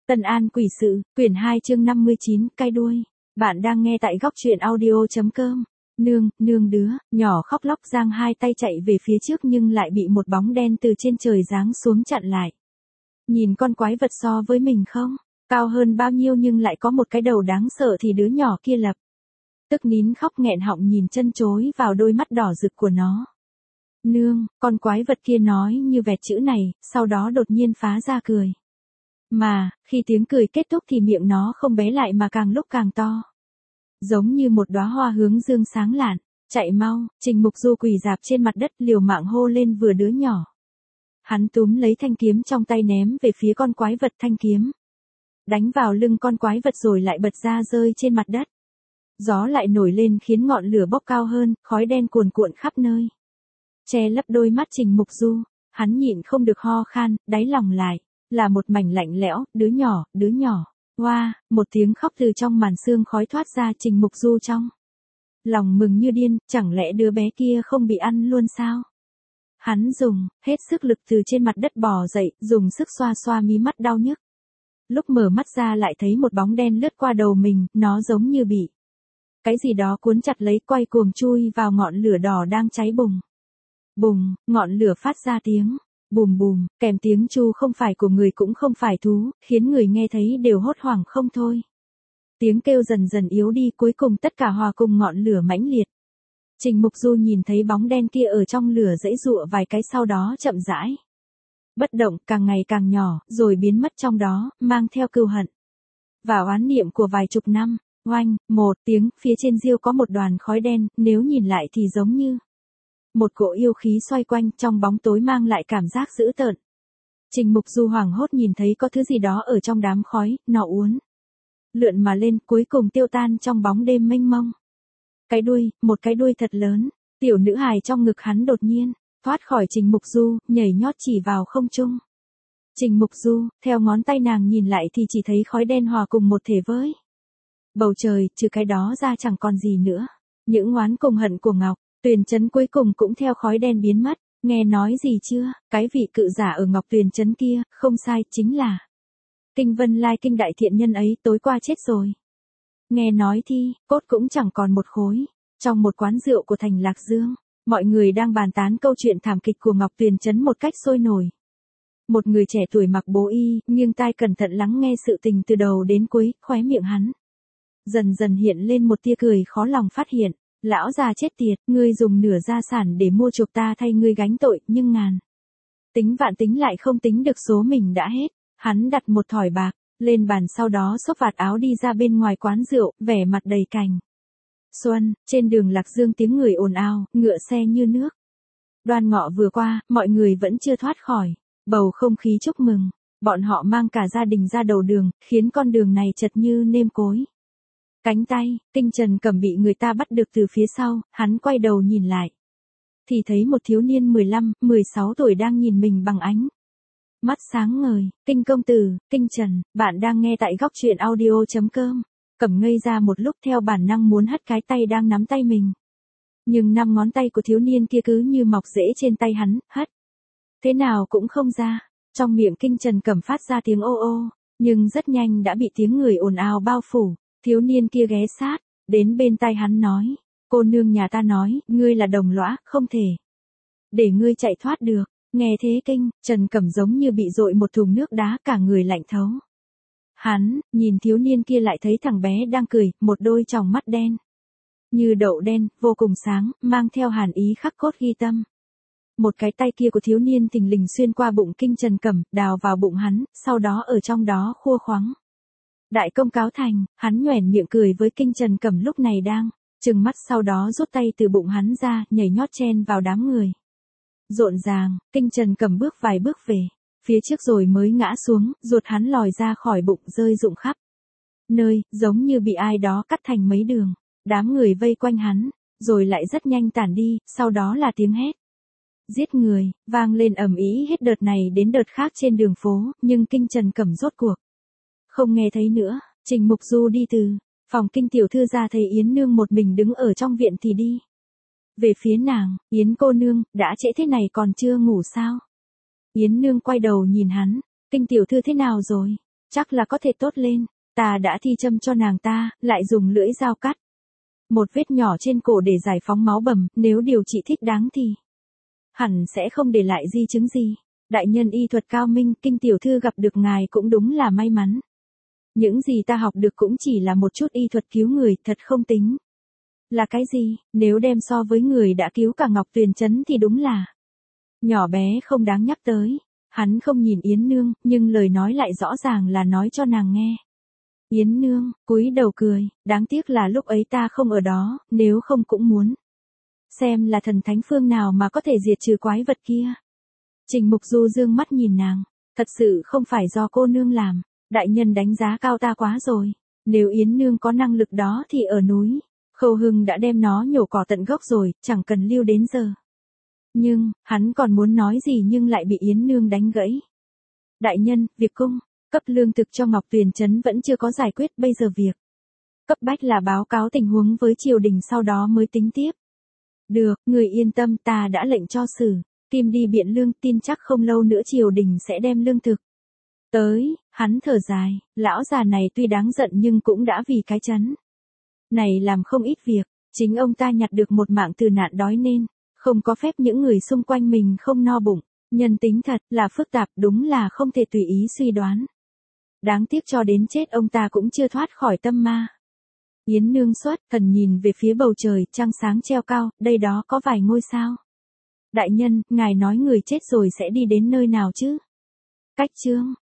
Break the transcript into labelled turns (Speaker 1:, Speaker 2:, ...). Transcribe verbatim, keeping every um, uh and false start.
Speaker 1: Tân An quỷ sự, quyển hai chương năm mươi chín, cai đuôi. Bạn đang nghe tại góc truyện audio.com. Nương, nương đứa, nhỏ khóc lóc giang hai tay chạy về phía trước nhưng lại bị một bóng đen từ trên trời giáng xuống chặn lại. Nhìn con quái vật so với mình không? Cao hơn bao nhiêu nhưng lại có một cái đầu đáng sợ thì đứa nhỏ kia lập. Tức nín khóc nghẹn họng nhìn chân chối vào đôi mắt đỏ rực của nó. Nương, con quái vật kia nói như vẹt chữ này, sau đó đột nhiên phá ra cười. Mà, khi tiếng cười kết thúc thì miệng nó không bé lại mà càng lúc càng to. Giống như một đóa hoa hướng dương sáng lạn. Chạy mau, Trình Mục Du quỳ rạp trên mặt đất liều mạng hô lên vừa đứa nhỏ. Hắn túm lấy thanh kiếm trong tay ném về phía con quái vật thanh kiếm. Đánh vào lưng con quái vật rồi lại bật ra rơi trên mặt đất. Gió lại nổi lên khiến ngọn lửa bốc cao hơn, khói đen cuồn cuộn khắp nơi. Che lấp đôi mắt Trình Mục Du, hắn nhịn không được ho khan, đáy lòng lại. Là một mảnh lạnh lẽo, đứa nhỏ, đứa nhỏ. Hoa, wow, một tiếng khóc từ trong màn sương khói thoát ra Trình Mục Du trong. Lòng mừng như điên, chẳng lẽ đứa bé kia không bị ăn luôn sao? Hắn dùng, hết sức lực từ trên mặt đất bò dậy, dùng sức xoa xoa mí mắt đau nhức. Lúc mở mắt ra lại thấy một bóng đen lướt qua đầu mình, nó giống như bị cái gì đó cuốn chặt lấy quay cuồng chui vào ngọn lửa đỏ đang cháy bùng. Bùng, ngọn lửa phát ra tiếng. Bùm bùm, kèm tiếng chu không phải của người cũng không phải thú, khiến người nghe thấy đều hốt hoảng không thôi. Tiếng kêu dần dần yếu đi cuối cùng tất cả hòa cùng ngọn lửa mãnh liệt. Trình Mục Du nhìn thấy bóng đen kia ở trong lửa giãy giụa vài cái sau đó chậm rãi. Bất động càng ngày càng nhỏ, rồi biến mất trong đó, mang theo cừu hận. Và oán niệm của vài chục năm, oanh, một tiếng, phía trên diêu có một đoàn khói đen, nếu nhìn lại thì giống như một cỗ yêu khí xoay quanh trong bóng tối mang lại cảm giác dữ tợn. Trình Mục Du hoảng hốt nhìn thấy có thứ gì đó ở trong đám khói, nó uốn lượn mà lên cuối cùng tiêu tan trong bóng đêm mênh mông. Cái đuôi, một cái đuôi thật lớn, tiểu nữ hài trong ngực hắn đột nhiên thoát khỏi Trình Mục Du, nhảy nhót chỉ vào không trung. Trình Mục Du, theo ngón tay nàng nhìn lại thì chỉ thấy khói đen hòa cùng một thể với bầu trời, trừ cái đó ra chẳng còn gì nữa. Những oán cùng hận của Ngọc Tuyền Trấn cuối cùng cũng theo khói đen biến mất, nghe nói gì chưa, cái vị cự giả ở Ngọc Tuyền Trấn kia, không sai, chính là Kinh Vân Lai Kinh đại thiện nhân ấy tối qua chết rồi. Nghe nói thi, cốt cũng chẳng còn một khối. Trong một quán rượu của thành Lạc Dương, mọi người đang bàn tán câu chuyện thảm kịch của Ngọc Tuyền Trấn một cách sôi nổi. Một người trẻ tuổi mặc bố y, nghiêng tai cẩn thận lắng nghe sự tình từ đầu đến cuối, khóe miệng hắn dần dần hiện lên một tia cười khó lòng phát hiện. Lão già chết tiệt, ngươi dùng nửa gia sản để mua chuộc ta thay ngươi gánh tội, nhưng ngàn tính vạn tính lại không tính được số mình đã hết. Hắn đặt một thỏi bạc lên bàn sau đó xốc vạt áo đi ra bên ngoài quán rượu, vẻ mặt đầy cành xuân. Trên đường Lạc Dương tiếng người ồn ào, ngựa xe như nước. Đoan Ngọ vừa qua, mọi người vẫn chưa thoát khỏi bầu không khí chúc mừng. Bọn họ mang cả gia đình ra đầu đường, khiến con đường này chật như nêm cối. Cánh tay, Kinh Trần Cẩm bị người ta bắt được từ phía sau, hắn quay đầu nhìn lại. Thì thấy một thiếu niên mười lăm, mười sáu tuổi đang nhìn mình bằng ánh mắt sáng ngời. Kinh công tử, Kinh Trần, bạn đang nghe tại góc truyện audio.com. Cẩm ngây ra một lúc theo bản năng muốn hất cái tay đang nắm tay mình. Nhưng năm ngón tay của thiếu niên kia cứ như mọc rễ trên tay hắn, hất thế nào cũng không ra. Trong miệng Kinh Trần Cẩm phát ra tiếng ô ô, nhưng rất nhanh đã bị tiếng người ồn ào bao phủ. Thiếu niên kia ghé sát đến bên tai hắn nói, cô nương nhà ta nói, ngươi là đồng lõa, không thể để ngươi chạy thoát được. Nghe thế Kinh Trần Cẩm giống như bị dội một thùng nước đá, cả người lạnh thấu. Hắn nhìn thiếu niên kia lại thấy thằng bé đang cười, một đôi tròng mắt đen như đậu đen, vô cùng sáng, mang theo hàn ý khắc cốt ghi tâm. Một cái tay kia của thiếu niên thình lình xuyên qua bụng Kinh Trần Cẩm, đào vào bụng hắn, sau đó ở trong đó khua khoắng. Đại công cáo thành, hắn nhoẻn miệng cười với Kinh Trần Cẩm lúc này đang trừng mắt, sau đó rút tay từ bụng hắn ra, nhảy nhót chen vào đám người. Rộn ràng, Kinh Trần Cẩm bước vài bước về phía trước rồi mới ngã xuống, ruột hắn lòi ra khỏi bụng rơi rụng khắp nơi, giống như bị ai đó cắt thành mấy đường. Đám người vây quanh hắn, rồi lại rất nhanh tản đi, sau đó là tiếng hét giết người vang lên ầm ĩ hết đợt này đến đợt khác trên đường phố, nhưng Kinh Trần Cẩm rốt cuộc không nghe thấy nữa. Trình Mục Du đi từ phòng Kinh tiểu thư ra thấy Yến nương một mình đứng ở trong viện thì đi về phía nàng. Yến cô nương, đã trễ thế này còn chưa ngủ sao? Yến nương quay đầu nhìn hắn, Kinh tiểu thư thế nào rồi? chắc là có thể tốt lên. Ta đã thi châm cho nàng ta, lại dùng lưỡi dao cắt một vết nhỏ trên cổ để giải phóng máu bầm, nếu điều trị thích đáng thì hẳn sẽ không để lại di chứng gì. Đại nhân y thuật cao minh, Kinh tiểu thư gặp được ngài cũng đúng là may mắn. Những gì ta học được cũng chỉ là một chút y thuật cứu người, thật không tính là cái gì, nếu đem so với người đã cứu cả Ngọc Tuyền Trấn thì đúng là nhỏ bé không đáng nhắc tới. Hắn không nhìn Yến Nương, nhưng lời nói lại rõ ràng là nói cho nàng nghe. Yến Nương cúi đầu cười, đáng tiếc là lúc ấy ta không ở đó, nếu không cũng muốn xem là thần thánh phương nào mà có thể diệt trừ quái vật kia. Trình Mục Du dương mắt nhìn nàng, thật sự không phải do cô nương làm, đại nhân đánh giá cao ta quá rồi. Nếu Yến Nương có năng lực đó thì ở núi Khâu Hưng đã đem nó nhổ cỏ tận gốc rồi, chẳng cần lưu đến giờ. Nhưng, hắn còn muốn nói gì nhưng lại bị Yến Nương đánh gãy. Đại nhân, việc cung cấp lương thực cho Ngọc Tuyền Trấn vẫn chưa có giải quyết, bây giờ việc cấp bách là báo cáo tình huống với triều đình, sau đó mới tính tiếp. Được, người yên tâm, ta đã lệnh cho Sử Kim đi biện lương, tin chắc không lâu nữa triều đình sẽ đem lương thực tới. Hắn thở dài, lão già này tuy đáng giận nhưng cũng đã vì cái trấn này làm không ít việc. Chính ông ta nhặt được một mạng từ nạn đói nên không có phép những người xung quanh mình không no bụng. Nhân tính thật là phức tạp, đúng là không thể tùy ý suy đoán. Đáng tiếc cho đến chết ông ta cũng chưa thoát khỏi tâm ma. Yến Nương xuất thần nhìn về phía bầu trời, trăng sáng treo cao, đây đó có vài ngôi sao. Đại nhân, ngài nói người chết rồi sẽ đi đến nơi nào chứ? Cách chương